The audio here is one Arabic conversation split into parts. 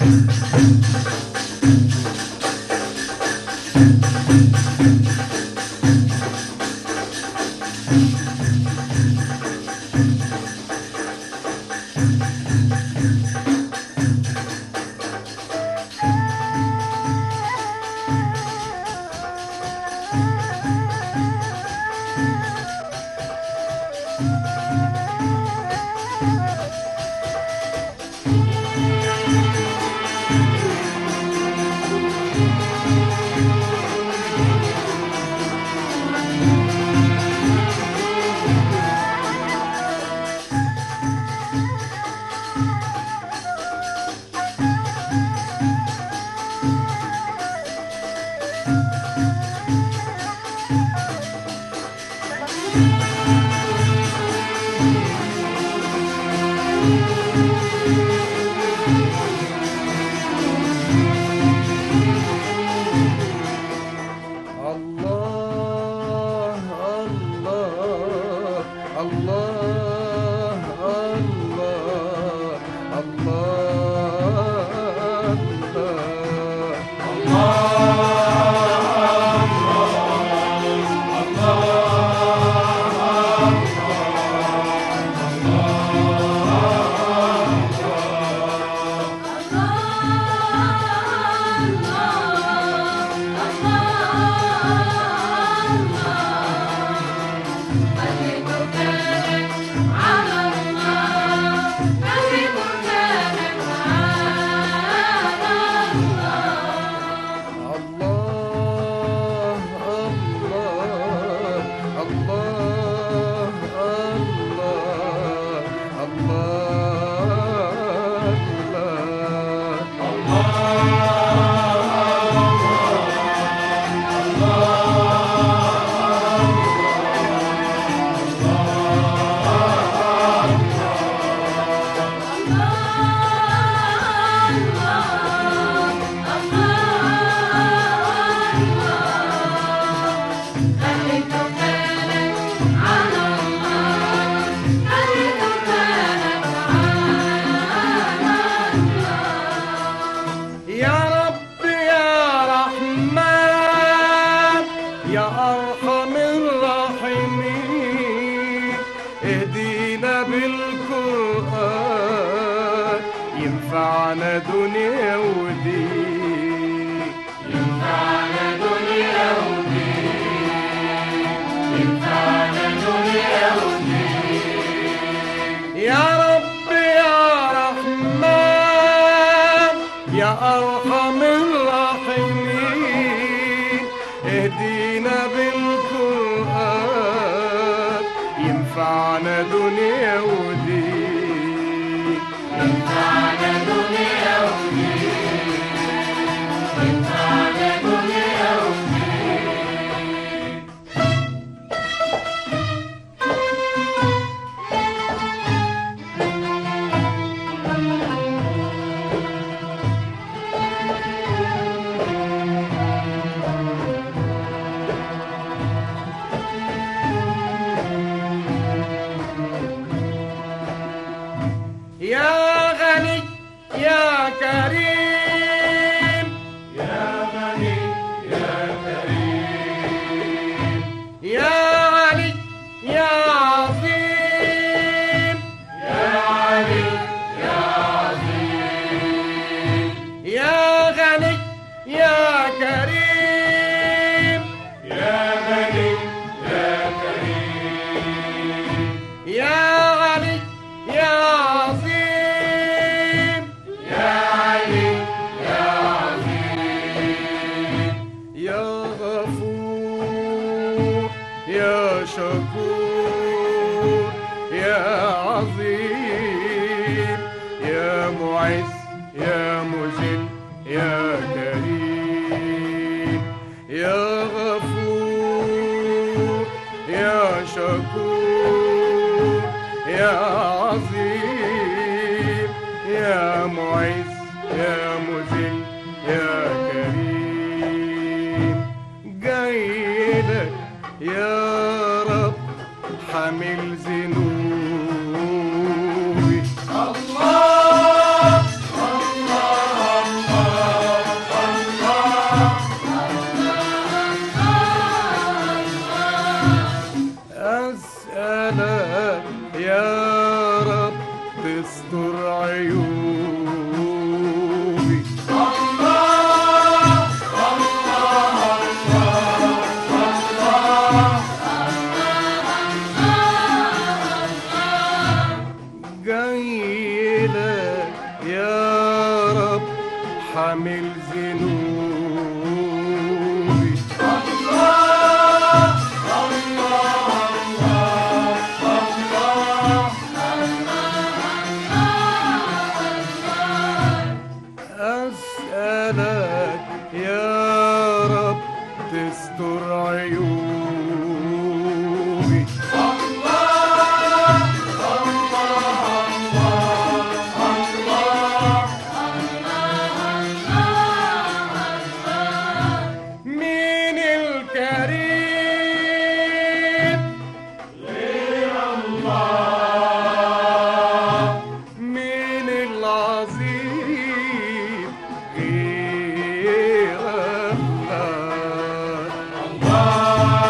ينفعنا دنيا ودين، ينفعنا دنيا ودين، ينفعنا دنيا ودين. يا رب يا رحمن يا أرحم الراحمين، اهدينا بالقرآن ينفعنا دنيا ودين، ينفعنا دنيا ودين، ينفعنا دنيا ودين. يا غني يا كريم، يا غني يا كريم، يا علي يا عظيم، يا علي يا عظيم. يا غني يا كريم، يا غني يا كريم، يا علي يا عظيم، يا علي يا عظيم. يا غفور يا شكور يا عظيم، يا معز يا مذل يا كريم، يا غفور يا شكور يا عظيم، يا معز يا مذل يا كريم، جايلك يا رب حامل ذنوبي. الله الله حامل ذنوبي. أسألك يا رب تستر عيوبي. مين الكريم غير الله، مين العظيم غير الله.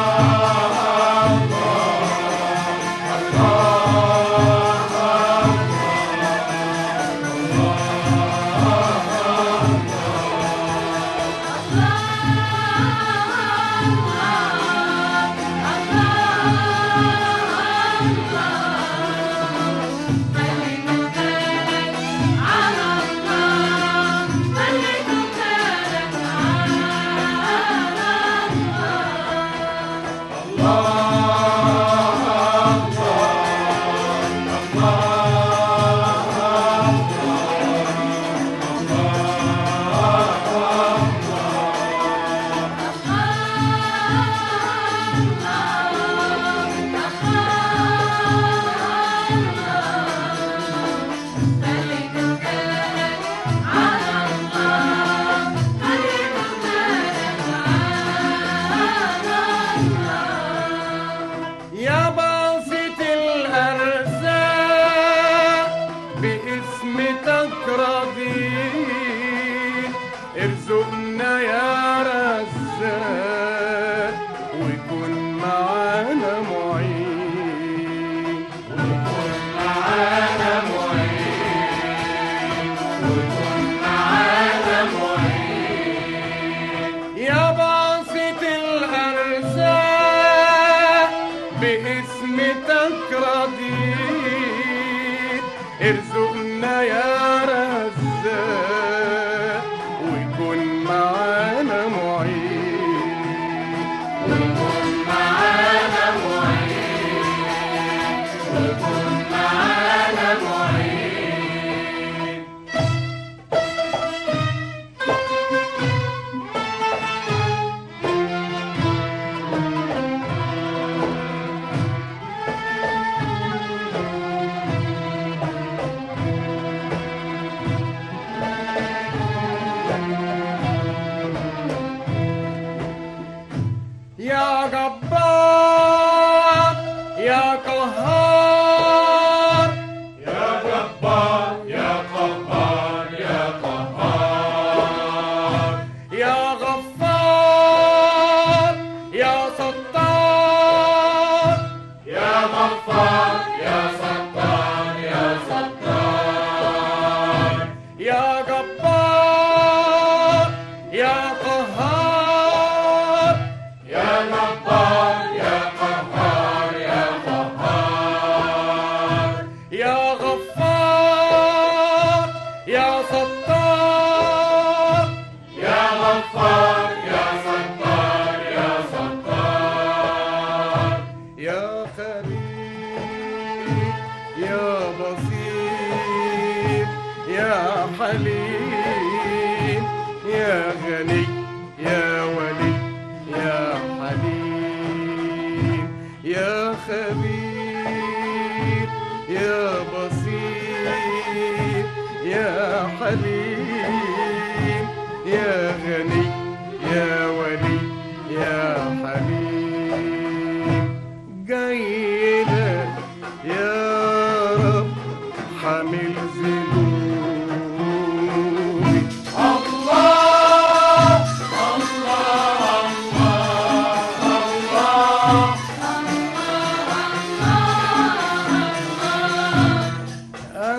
يا باسط الأرزاق باسمتك راضين، ارزقنا يا رزاق وكن معانا معين. وكن معانا معين، وكن معانا معين. يا باسط الأرزاق باسمتك راضين، ارزقنا يا رزاق وكن معانا معين. وكن معانا معين، وكن معانا معين. يا جبار يا قهار، يا جبار يا قهار يا قهار. يا غفار يا ستار، يا غفار يا ستار يا ستار. يا جبار يا قهار، يا جبار يا قهار يا قهار. يا غفار يا ستار، يا غفار يا ستار يا ستار. يا خبير يا بصير يا حليم، يا غني يا ولي يا حليم. يا خبير يا بصير يا حليم، يا غني يا ولي يا حليم. جاي لك يا رب حامل ذنوبي. الله الله الله الله.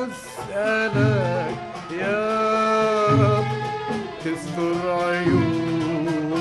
أسألك يا رب تستر عيوبي.